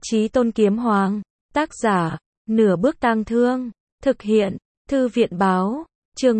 Chí Tôn Kiếm Hoàng, tác giả, Nửa Bước Tang Thương, thực hiện, Thư viện Báo, chương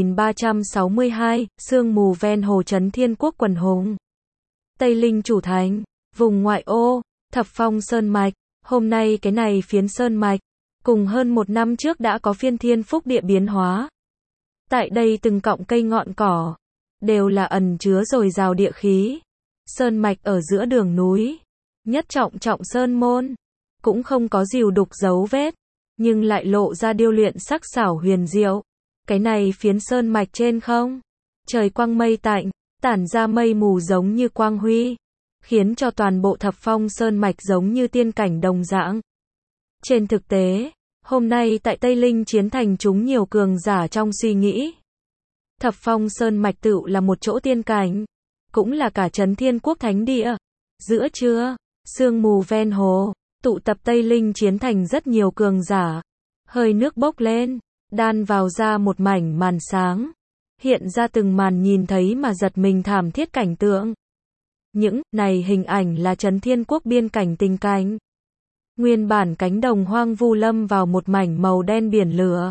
1362, sương mù ven hồ Trấn Thiên Quốc quần hùng. Tây Linh chủ thành, vùng ngoại ô, Thập Phong Sơn Mạch, hôm nay cái này phiến Sơn Mạch, cùng hơn một năm trước đã có phiên thiên phúc địa biến hóa. Tại đây từng cọng cây ngọn cỏ, đều là ẩn chứa dồi dào địa khí. Sơn Mạch ở giữa đường núi, nhất trọng trọng sơn môn, cũng không có rìu đục dấu vết, nhưng lại lộ ra điêu luyện sắc xảo huyền diệu. Cái này phiến Sơn Mạch trên không, trời quang mây tạnh, tản ra mây mù giống như quang huy, khiến cho toàn bộ Thập Phong Sơn Mạch giống như tiên cảnh đồng dạng. Trên thực tế, hôm nay tại Tây Linh chiến thành chúng nhiều cường giả trong suy nghĩ. Thập Phong Sơn Mạch tựu là một chỗ tiên cảnh, cũng là cả Trấn Thiên Quốc thánh địa. Giữa trưa, sương mù ven hồ, tụ tập Tây Linh chiến thành rất nhiều cường giả. Hơi nước bốc lên, đan vào ra một mảnh màn sáng. Hiện ra từng màn nhìn thấy mà giật mình thảm thiết cảnh tượng. Những này hình ảnh là Trấn Thiên Quốc biên cảnh tình cảnh. Nguyên bản cánh đồng hoang vu lâm vào một mảnh màu đen biển lửa.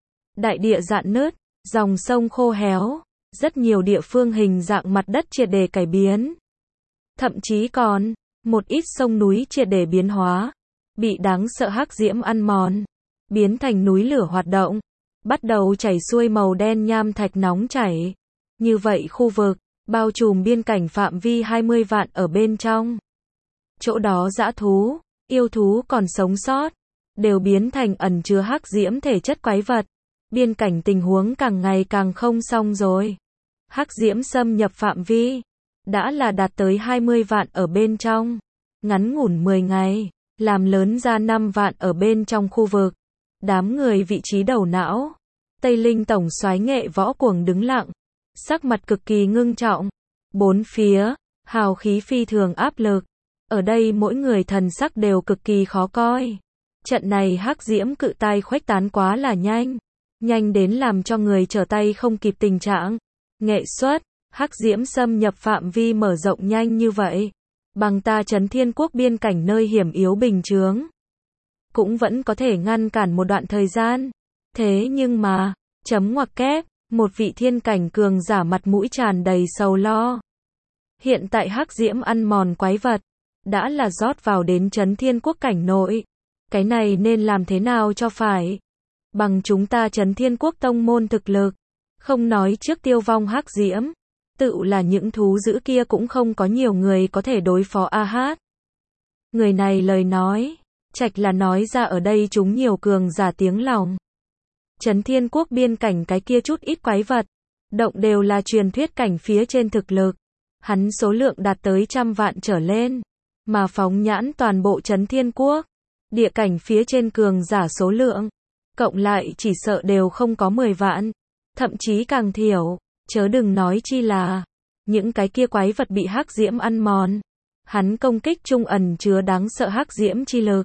Đại địa rạn nứt, dòng sông khô héo, rất nhiều địa phương hình dạng mặt đất triệt để cải biến. Thậm chí còn, một ít sông núi triệt để biến hóa, bị đáng sợ hắc diễm ăn mòn, biến thành núi lửa hoạt động, bắt đầu chảy xuôi màu đen nham thạch nóng chảy. Như vậy khu vực, bao trùm biên cảnh phạm vi 20 vạn ở bên trong. Chỗ đó dã thú, yêu thú còn sống sót, đều biến thành ẩn chứa hắc diễm thể chất quái vật. Biên cảnh tình huống càng ngày càng không xong rồi. Hắc diễm xâm nhập phạm vi, đã là đạt tới 20 vạn ở bên trong. Ngắn ngủn 10 ngày, làm lớn ra 5 vạn ở bên trong khu vực. Đám người vị trí đầu não. Tây Linh tổng soái Nghệ Võ Cuồng đứng lặng, sắc mặt cực kỳ ngưng trọng. Bốn phía, hào khí phi thường áp lực. Ở đây mỗi người thần sắc đều cực kỳ khó coi. Trận này hắc diễm cự tai khuếch tán quá là nhanh. Nhanh đến làm cho người trở tay không kịp tình trạng. Nghệ xuất, hắc diễm xâm nhập phạm vi mở rộng nhanh như vậy. Bằng ta Trấn Thiên Quốc biên cảnh nơi hiểm yếu bình chướng, cũng vẫn có thể ngăn cản một đoạn thời gian. Thế nhưng mà, chấm ngoặc kép, một vị thiên cảnh cường giả mặt mũi tràn đầy sầu lo. Hiện tại hắc diễm ăn mòn quái vật, đã là rót vào đến Trấn Thiên Quốc cảnh nội. Cái này nên làm thế nào cho phải? Bằng chúng ta Trấn Thiên Quốc tông môn thực lực, không nói trước tiêu vong hắc diễm, tự là những thú dữ kia cũng không có nhiều người có thể đối phó a hát. Người này lời nói, trạch là nói ra ở đây chúng nhiều cường giả tiếng lòng. Trấn Thiên Quốc biên cảnh cái kia chút ít quái vật, động đều là truyền thuyết cảnh phía trên thực lực. Hắn số lượng đạt tới 100 vạn trở lên, mà phóng nhãn toàn bộ Trấn Thiên Quốc, địa cảnh phía trên cường giả số lượng, cộng lại chỉ sợ đều không có 10 vạn, thậm chí càng thiểu, chớ đừng nói chi là những cái kia quái vật bị hắc diễm ăn mòn. Hắn công kích trung ẩn chứa đáng sợ hắc diễm chi lực.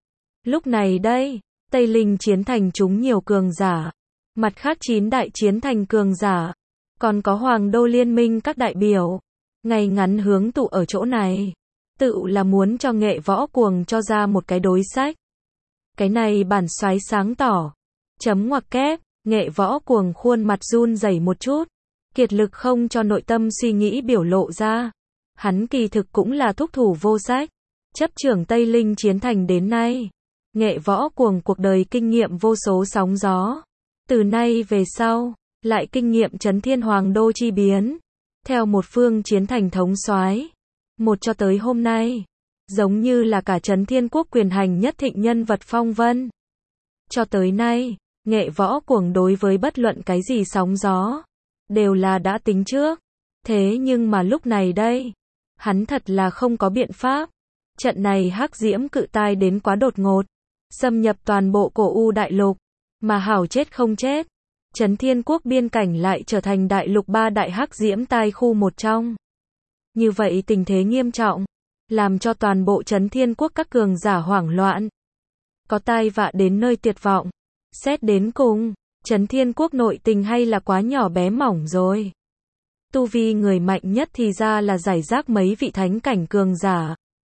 Lúc này đây, Tây Linh chiến thành chúng nhiều cường giả, mặt khác 9 đại chiến thành cường giả, còn có Hoàng Đô Liên minh các đại biểu, ngày ngắn hướng tụ ở chỗ này, tự là muốn cho Nghệ Võ Cuồng cho ra một cái đối sách. Cái này bản soái sáng tỏ, chấm ngoặc kép, Nghệ Võ Cuồng khuôn mặt run rẩy một chút, kiệt lực không cho nội tâm suy nghĩ biểu lộ ra. Hắn kỳ thực cũng là thúc thủ vô sách, chấp trưởng Tây Linh chiến thành đến nay. Nghệ Võ Cuồng cuộc đời kinh nghiệm vô số sóng gió. Từ nay về sau, lại kinh nghiệm Trấn Thiên Hoàng Đô chi biến. Theo một phương chiến thành thống soái, một cho tới hôm nay, giống như là cả Trấn Thiên Quốc quyền hành nhất thịnh nhân vật phong vân. Cho tới nay, Nghệ Võ Cuồng đối với bất luận cái gì sóng gió, đều là đã tính trước. Thế nhưng mà lúc này đây, hắn thật là không có biện pháp. Trận này hắc diễm cự tai đến quá đột ngột, xâm nhập toàn bộ cổ u đại lục, mà hảo chết không chết. Trấn Thiên Quốc biên cảnh lại trở thành đại lục 3 đại hắc diễm tai khu một trong. Như vậy tình thế nghiêm trọng, làm cho toàn bộ Trấn Thiên Quốc các cường giả hoảng loạn. Có tai vạ đến nơi tuyệt vọng. Xét đến cùng, Trấn Thiên Quốc nội tình hay là quá nhỏ bé mỏng rồi. Tu vi người mạnh nhất thì ra là giải rác mấy vị thánh cảnh cường giả.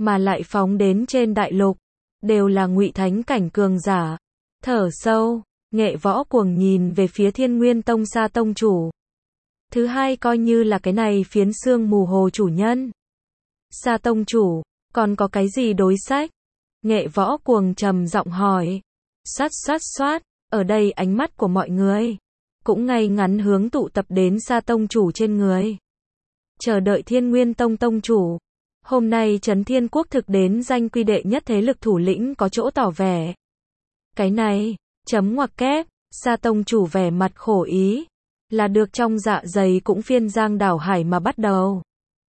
mà lại phóng đến trên đại lục, đều là ngụy thánh cảnh cường giả. Thở sâu, Nghệ Võ Cuồng nhìn về phía Thiên Nguyên Tông Sa tông chủ. Thứ hai coi như là cái này phiến sương mù hồ chủ nhân. Sa tông chủ, còn có cái gì đối sách? Nghệ Võ Cuồng trầm giọng hỏi. Xoát xoát xoát, ở đây ánh mắt của mọi người cũng ngay ngắn hướng tụ tập đến Sa tông chủ trên người. Chờ đợi Thiên Nguyên Tông tông chủ. Hôm nay Chấn Thiên Quốc thực đến danh quy đệ nhất thế lực thủ lĩnh có chỗ tỏ vẻ. Cái này, chấm ngoặc kép, Sa tông chủ vẻ mặt khổ ý, là được trong dạ dày cũng phiên giang đảo hải mà bắt đầu.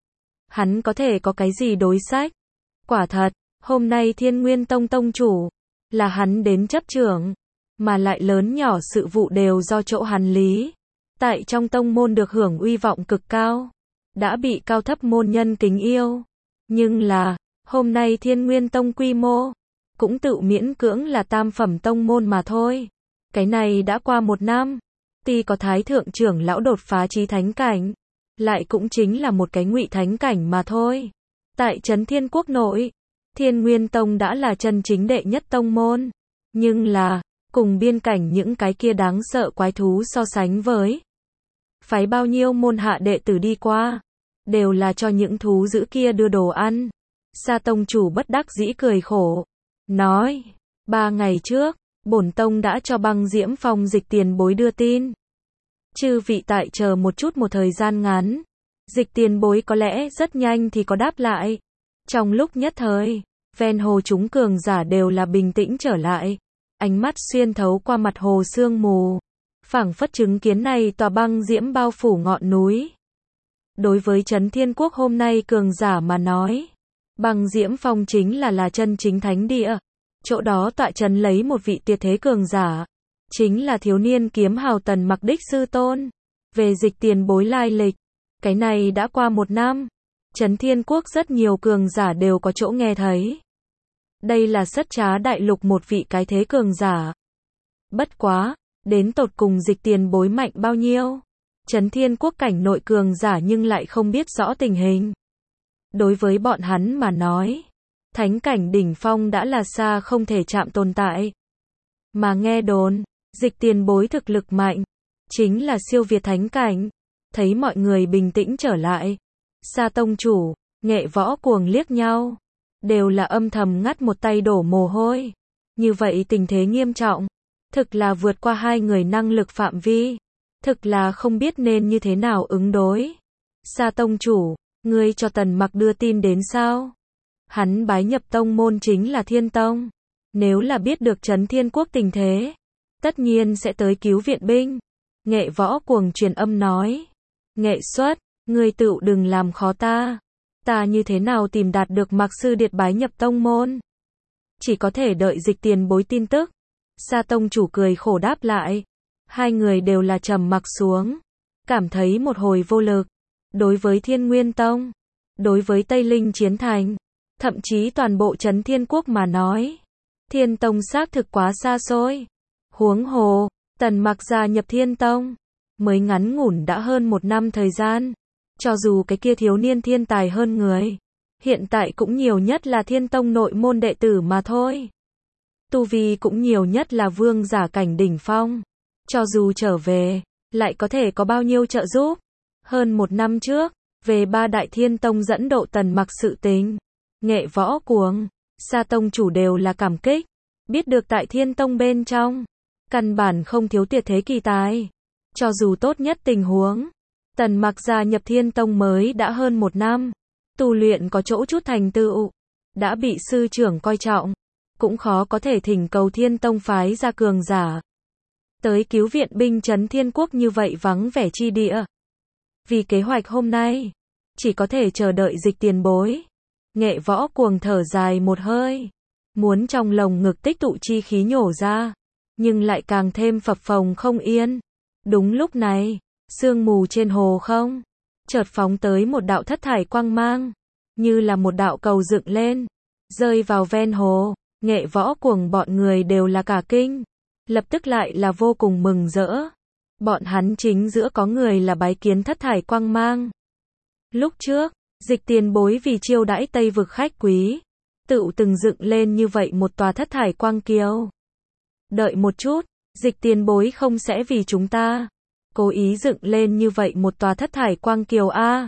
Hắn có thể có cái gì đối sách? Quả thật, hôm nay Thiên Nguyên Tông tông chủ, là hắn đến chấp trưởng, mà lại lớn nhỏ sự vụ đều do chỗ hắn lý. Tại trong tông môn được hưởng uy vọng cực cao, đã bị cao thấp môn nhân kính yêu. Nhưng là, hôm nay Thiên Nguyên Tông quy mô, cũng tự miễn cưỡng là tam phẩm tông môn mà thôi. Cái này đã qua 1 năm, tuy có Thái Thượng trưởng lão đột phá chí thánh cảnh, lại cũng chính là một cái ngụy thánh cảnh mà thôi. Tại Chấn Thiên Quốc nội, Thiên Nguyên Tông đã là chân chính đệ nhất tông môn. Nhưng là, cùng biên cảnh những cái kia đáng sợ quái thú so sánh với, phái bao nhiêu môn hạ đệ tử đi qua, đều là cho những thú dữ kia đưa đồ ăn. Sa tông chủ bất đắc dĩ cười khổ, nói, 3 ngày trước, bổn tông đã cho Băng Diễm Phong Dịch Tiền Bối đưa tin. Chư vị tại chờ một chút một thời gian ngắn, Dịch Tiền Bối có lẽ rất nhanh thì có đáp lại. Trong lúc nhất thời, ven hồ chúng cường giả đều là bình tĩnh trở lại, ánh mắt xuyên thấu qua mặt hồ sương mù, phảng phất chứng kiến này tòa băng diễm bao phủ ngọn núi. Đối với Chấn Thiên Quốc hôm nay cường giả mà nói, Băng Diễm Phong chính là chân chính thánh địa. Chỗ đó tọa trấn lấy một vị tuyệt thế cường giả, chính là thiếu niên kiếm hào Tần Mặc đích sư tôn. Về Dịch Tiền Bối lai lịch, cái này đã qua 1 năm, Chấn Thiên Quốc rất nhiều cường giả đều có chỗ nghe thấy. Đây là Sất Trá đại lục một vị cái thế cường giả. Bất quá, đến tột cùng Dịch Tiền Bối mạnh bao nhiêu, Chấn Thiên Quốc cảnh nội cường giả nhưng lại không biết rõ tình hình. Đối với bọn hắn mà nói, thánh cảnh đỉnh phong đã là xa không thể chạm tồn tại. Mà nghe đồn, Dịch Tiền Bối thực lực mạnh, chính là siêu việt thánh cảnh. Thấy mọi người bình tĩnh trở lại, Sa tông chủ, Nghệ Võ Cuồng liếc nhau, đều là âm thầm ngắt một tay đổ mồ hôi. Như vậy tình thế nghiêm trọng, thực là vượt qua hai người năng lực phạm vi, thực là không biết nên như thế nào ứng đối. Sa tông chủ, ngươi cho Tần Mặc đưa tin đến sao? Hắn bái nhập tông môn chính là Thiên Tông, nếu là biết được Chấn Thiên Quốc tình thế, tất nhiên sẽ tới cứu viện binh. Nghệ Võ Cuồng truyền âm nói, Nghệ Xuất, ngươi tự đừng làm khó ta. Ta như thế nào tìm đạt được Mặc sư điệt bái nhập tông môn? Chỉ có thể đợi Dịch Tiền Bối tin tức. Sa tông chủ cười khổ đáp lại. Hai người đều là trầm mặc xuống, cảm thấy một hồi vô lực. Đối với Thiên Nguyên Tông, đối với Tây Linh Chiến Thành, thậm chí toàn bộ Chấn Thiên Quốc mà nói, Thiên Tông xác thực quá xa xôi. Huống hồ, Tần Mặc gia nhập Thiên Tông, mới ngắn ngủn đã hơn 1 năm thời gian. Cho dù cái kia thiếu niên thiên tài hơn người, hiện tại cũng nhiều nhất là Thiên Tông nội môn đệ tử mà thôi. Tu vi cũng nhiều nhất là vương giả cảnh đỉnh phong. Cho dù trở về, lại có thể có bao nhiêu trợ giúp. Hơn 1 năm trước, về 3 đại Thiên Tông dẫn độ Tần Mặc sự tình, Nghệ Võ Cuồng, Sa tông chủ đều là cảm kích. Biết được tại Thiên Tông bên trong, căn bản không thiếu tuyệt thế kỳ tài. Cho dù tốt nhất tình huống, Tần Mặc gia nhập Thiên Tông mới đã hơn 1 năm, tu luyện có chỗ chút thành tựu, đã bị sư trưởng coi trọng, cũng khó có thể thỉnh cầu Thiên Tông phái ra cường giả tới cứu viện binh Chấn Thiên Quốc như vậy vắng vẻ chi địa. Vì kế hoạch hôm nay, chỉ có thể chờ đợi Dịch Tiền Bối. Nghệ Võ Cuồng thở dài một hơi, muốn trong lồng ngực tích tụ chi khí nhổ ra, nhưng lại càng thêm phập phồng không yên. Đúng lúc này, sương mù trên hồ không chợt phóng tới một đạo thất thải quang mang, như là một đạo cầu dựng lên, rơi vào ven hồ. Nghệ Võ Cuồng bọn người đều là cả kinh, lập tức lại là vô cùng mừng rỡ. Bọn hắn chính giữa có người là bái kiến thất thải quang mang. Lúc trước, Dịch Tiền Bối vì chiêu đãi Tây vực khách quý, tựu từng dựng lên như vậy một tòa thất thải quang kiều. Đợi một chút, Dịch Tiền Bối không sẽ vì chúng ta cố ý dựng lên như vậy một tòa thất thải quang kiều a?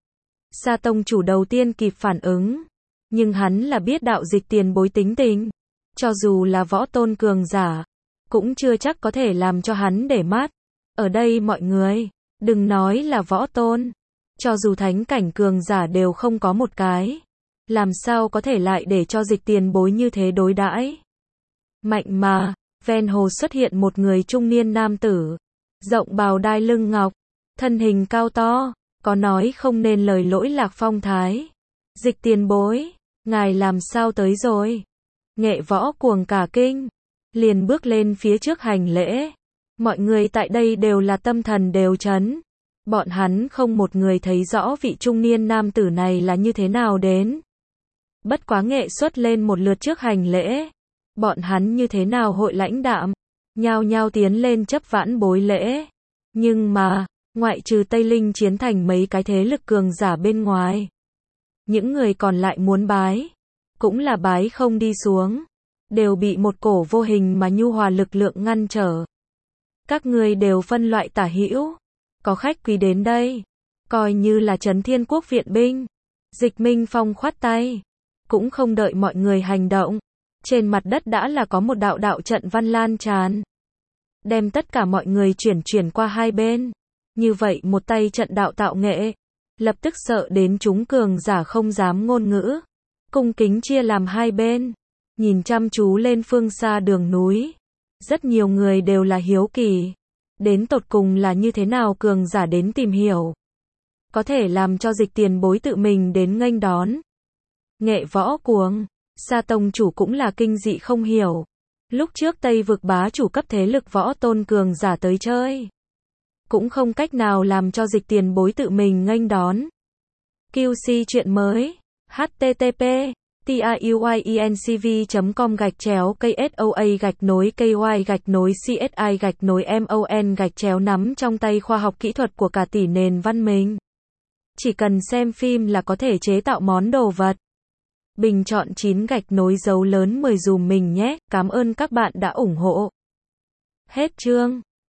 Sa tông chủ đầu tiên kịp phản ứng, nhưng hắn là biết đạo Dịch Tiền Bối tính tình, cho dù là võ tôn cường giả, cũng chưa chắc có thể làm cho hắn để mắt. Ở đây mọi người, đừng nói là võ tôn, cho dù thánh cảnh cường giả đều không có một cái, làm sao có thể lại để cho Dịch Tiền Bối như thế đối đãi. Mạnh mà, ven hồ xuất hiện một người trung niên nam tử, rộng bào đai lưng ngọc, thân hình cao to, có nói không nên lời lỗi lạc phong thái. Dịch Tiền Bối, ngài làm sao tới rồi? Nghệ Võ cuồng cả kinh, liền bước lên phía trước hành lễ. Mọi người tại đây đều là tâm thần đều chấn. Bọn hắn không một người thấy rõ vị trung niên nam tử này là như thế nào đến. Bất quá Nghệ xuất lên một lượt trước hành lễ. Bọn hắn như thế nào hội lãnh đạm, nhao nhao tiến lên chấp vãn bối lễ. Nhưng mà, ngoại trừ Tây Linh chiến thành mấy cái thế lực cường giả bên ngoài, những người còn lại muốn bái, cũng là bái không đi xuống, đều bị một cổ vô hình mà nhu hòa lực lượng ngăn trở. Các ngươi đều phân loại tả hữu, có khách quý đến đây, coi như là Trấn Thiên Quốc viện binh. Dịch Minh Phong khoát tay, cũng không đợi mọi người hành động, trên mặt đất đã là có một đạo đạo trận văn lan tràn, đem tất cả mọi người chuyển qua hai bên. Như vậy một tay trận đạo tạo nghệ, lập tức sợ đến chúng cường giả không dám ngôn ngữ, cung kính chia làm hai bên, nhìn chăm chú lên phương xa đường núi. Rất nhiều người đều là hiếu kỳ, đến tột cùng là như thế nào cường giả đến tìm hiểu, có thể làm cho Dịch Tiền Bối tự mình đến nghênh đón. Nghệ Võ cuồng, Sa tông chủ cũng là kinh dị không hiểu. Lúc trước Tây vực bá chủ cấp thế lực võ tôn cường giả tới chơi, cũng không cách nào làm cho Dịch Tiền Bối tự mình nghênh đón. QC chuyện mới, http://tiyuencv.com/KSOA-KY-CSI-MON-nắm trong tay khoa học kỹ thuật của cả tỷ nền văn minh. Chỉ cần xem phim là có thể chế tạo món đồ vật. Bình chọn 9 dấu lớn 10 dùm mình nhé, cảm ơn các bạn đã ủng hộ. Hết chương.